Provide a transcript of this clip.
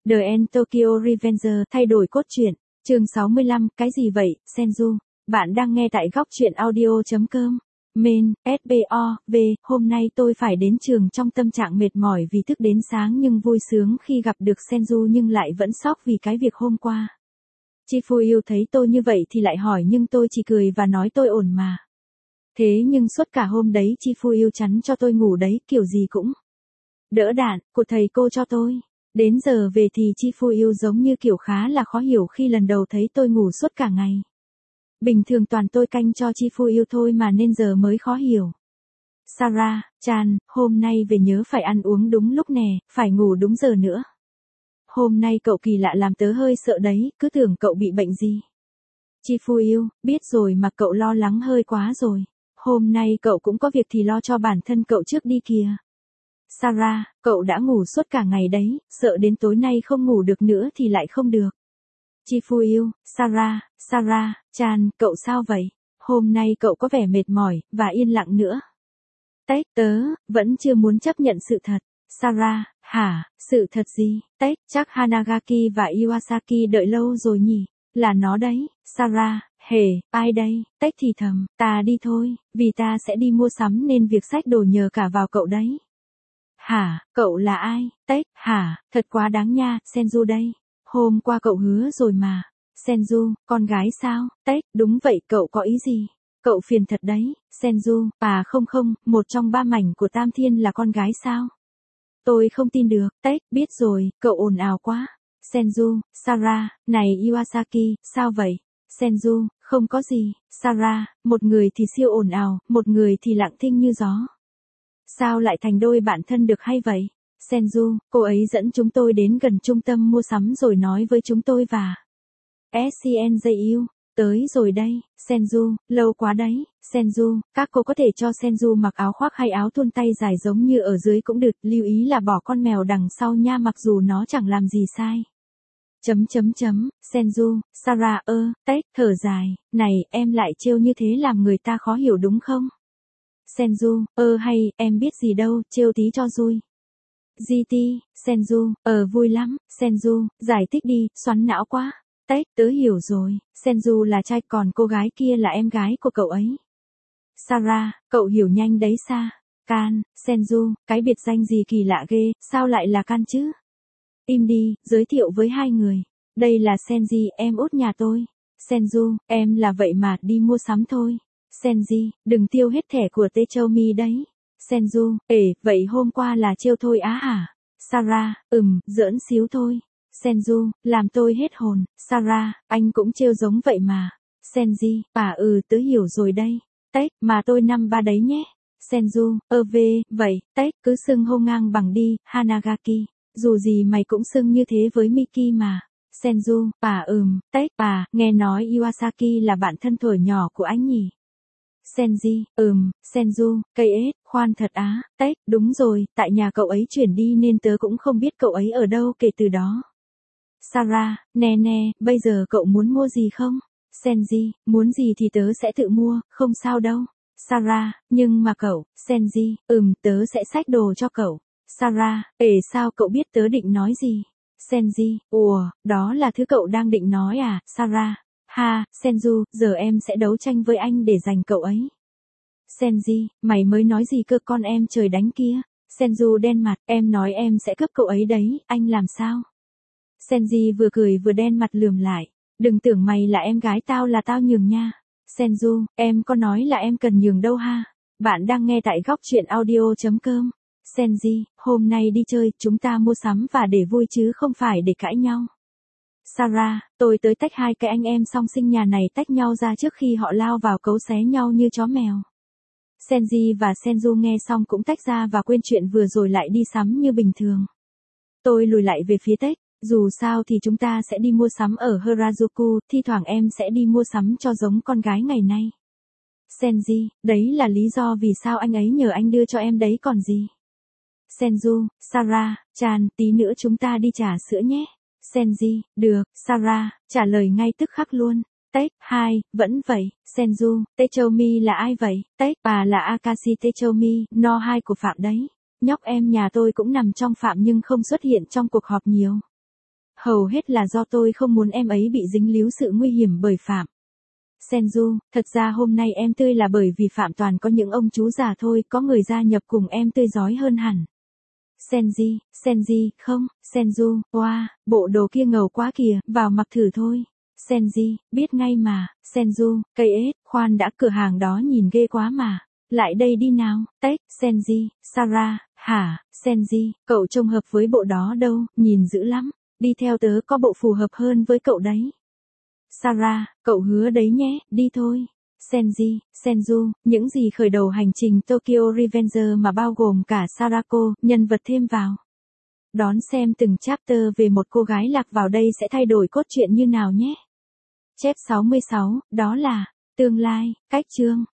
The End Tokyo Revenger, thay đổi cốt truyện. Chương 65, cái gì vậy, Senju? Bạn đang nghe tại góc truyện audio.com. Main, SBO, hôm nay tôi phải đến trường trong tâm trạng mệt mỏi vì thức đến sáng nhưng vui sướng khi gặp được Senju nhưng lại vẫn sốc vì cái việc hôm qua. Chifuyu thấy tôi như vậy thì lại hỏi nhưng tôi chỉ cười và nói tôi ổn mà. Thế nhưng suốt cả hôm đấy Chifuyu chắn cho tôi ngủ đấy, kiểu gì cũng đỡ đạn của thầy cô cho tôi. Đến giờ về thì Chifuyu giống như kiểu khá là khó hiểu khi lần đầu thấy tôi ngủ suốt cả ngày. Bình thường toàn tôi canh cho Chifuyu thôi mà nên giờ mới khó hiểu. Sarah-chan, hôm nay về nhớ phải ăn uống đúng lúc nè, phải ngủ đúng giờ nữa. Hôm nay cậu kỳ lạ làm tớ hơi sợ đấy, cứ tưởng cậu bị bệnh gì. Chifuyu, biết rồi mà cậu lo lắng hơi quá rồi. Hôm nay cậu cũng có việc thì lo cho bản thân cậu trước đi kìa. Sarah, cậu đã ngủ suốt cả ngày đấy, sợ đến tối nay không ngủ được nữa thì lại không được. Chifuyu, Sarah-chan, cậu sao vậy? Hôm nay cậu có vẻ mệt mỏi, và yên lặng nữa. Tớ, vẫn chưa muốn chấp nhận sự thật. Sarah, hả, sự thật gì? Chắc Hanagaki và Iwasaki đợi lâu rồi nhỉ? Là nó đấy, Sarah, ai đây? Thì thầm, ta đi thôi, vì ta sẽ đi mua sắm nên việc xách đồ nhờ cả vào cậu đấy. Hả, cậu là ai? Hả, thật quá đáng nha, Senju đây. Hôm qua cậu hứa rồi mà. Senju, con gái sao? Đúng vậy, cậu có ý gì? Cậu phiền thật đấy, Senju, không, một trong ba mảnh của Tam Thiên là con gái sao? Tôi không tin được, biết rồi, cậu ồn ào quá. Senju, Sarah, này Iwasaki, sao vậy? Senju, không có gì, Sarah, một người thì siêu ồn ào, một người thì lặng thinh như gió. Sao lại thành đôi bạn thân được hay vậy? Senju, cô ấy dẫn chúng tôi đến gần trung tâm mua sắm rồi nói với chúng tôi và SCNJU, tới rồi đây, Senju, lâu quá đấy, Senju, các cô có thể cho Senju mặc áo khoác hay áo thun tay dài giống như ở dưới cũng được, lưu ý là bỏ con mèo đằng sau nha mặc dù nó chẳng làm gì sai. Senju, Sarah thở dài, này, em lại trêu như thế làm người ta khó hiểu đúng không? Senju, hay, em biết gì đâu, trêu tí cho vui. GT, Senju, vui lắm, Senju, giải thích đi, xoắn não quá. Tớ hiểu rồi, Senju là trai còn cô gái kia là em gái của cậu ấy. Sarah, cậu hiểu nhanh đấy Can, Senju, cái biệt danh gì kỳ lạ ghê, sao lại là Can chứ? Im đi, giới thiệu với hai người. Đây là Senji, em út nhà tôi. Senju, em là vậy mà, đi mua sắm thôi. Senji, đừng tiêu hết thẻ của Techomi đấy. Senju, vậy hôm qua là trêu thôi á hả? Sarah, giỡn xíu thôi. Senju, làm tôi hết hồn. Sarah, anh cũng trêu giống vậy mà. Senji, tớ hiểu rồi đây. Mà tôi 5-3 đấy nhé. Senju, vậy, cứ xưng hô ngang bằng đi, Hanagaki. Dù gì mày cũng xưng như thế với Miki mà. Senju, nghe nói Iwasaki là bạn thân thuở nhỏ của anh nhỉ? Senji, Senju, cây ếch, khoan thật á, đúng rồi, tại nhà cậu ấy chuyển đi nên tớ cũng không biết cậu ấy ở đâu kể từ đó. Sarah, nè, bây giờ cậu muốn mua gì không? Senji, muốn gì thì tớ sẽ tự mua, không sao đâu. Sarah, nhưng mà cậu, Senji, tớ sẽ xách đồ cho cậu. Sarah, sao cậu biết tớ định nói gì? Senji, đó là thứ cậu đang định nói à, Sarah? Senju, giờ em sẽ đấu tranh với anh để giành cậu ấy. Senji, mày mới nói gì cơ con em trời đánh kia? Senju đen mặt, em nói em sẽ cướp cậu ấy đấy, anh làm sao? Senji vừa cười vừa đen mặt lườm lại. Đừng tưởng mày là em gái tao là tao nhường nha. Senju, em có nói là em cần nhường đâu ha? Bạn đang nghe tại góc truyện audio.com. Senji, hôm nay đi chơi, chúng ta mua sắm và để vui chứ không phải để cãi nhau. Sarah, tôi tới tách hai cái anh em song sinh nhà này tách nhau ra trước khi họ lao vào cấu xé nhau như chó mèo. Senji và Senju nghe xong cũng tách ra và quên chuyện vừa rồi lại đi sắm như bình thường. Tôi lùi lại về phía dù sao thì chúng ta sẽ đi mua sắm ở Harajuku, thi thoảng em sẽ đi mua sắm cho giống con gái ngày nay. Senji, đấy là lý do vì sao anh ấy nhờ anh đưa cho em đấy còn gì. Senju, Sarah-chan, tí nữa chúng ta đi trà sữa nhé. Senji, được, Sarah, trả lời ngay tức khắc luôn. Vẫn vậy, Senju, Techomi là ai vậy? Là Akashi Techomi, no 2 của Phạm đấy. Nhóc em nhà tôi cũng nằm trong Phạm nhưng không xuất hiện trong cuộc họp nhiều. Hầu hết là do tôi không muốn em ấy bị dính líu sự nguy hiểm bởi Phạm. Senju, thật ra hôm nay em tươi là bởi vì Phạm toàn có những ông chú già thôi, có người gia nhập cùng em tươi rói hơn hẳn. Senji, không, Senju, wow, bộ đồ kia ngầu quá kìa, vào mặc thử thôi. Senji, biết ngay mà, Senju, cây ếch, khoan đã, cửa hàng đó nhìn ghê quá mà. Lại đây đi nào, Tech, Senji, Sarah, hả, Senji, cậu trông hợp với bộ đó đâu, nhìn dữ lắm. Đi theo tớ có bộ phù hợp hơn với cậu đấy. Sarah, cậu hứa đấy nhé, đi thôi. Senju, những gì khởi đầu hành trình Tokyo Revenger mà bao gồm cả Sarako, nhân vật thêm vào. Đón xem từng chapter về một cô gái lạc vào đây sẽ thay đổi cốt truyện như nào nhé. Chép 66, đó là tương lai, cách chương.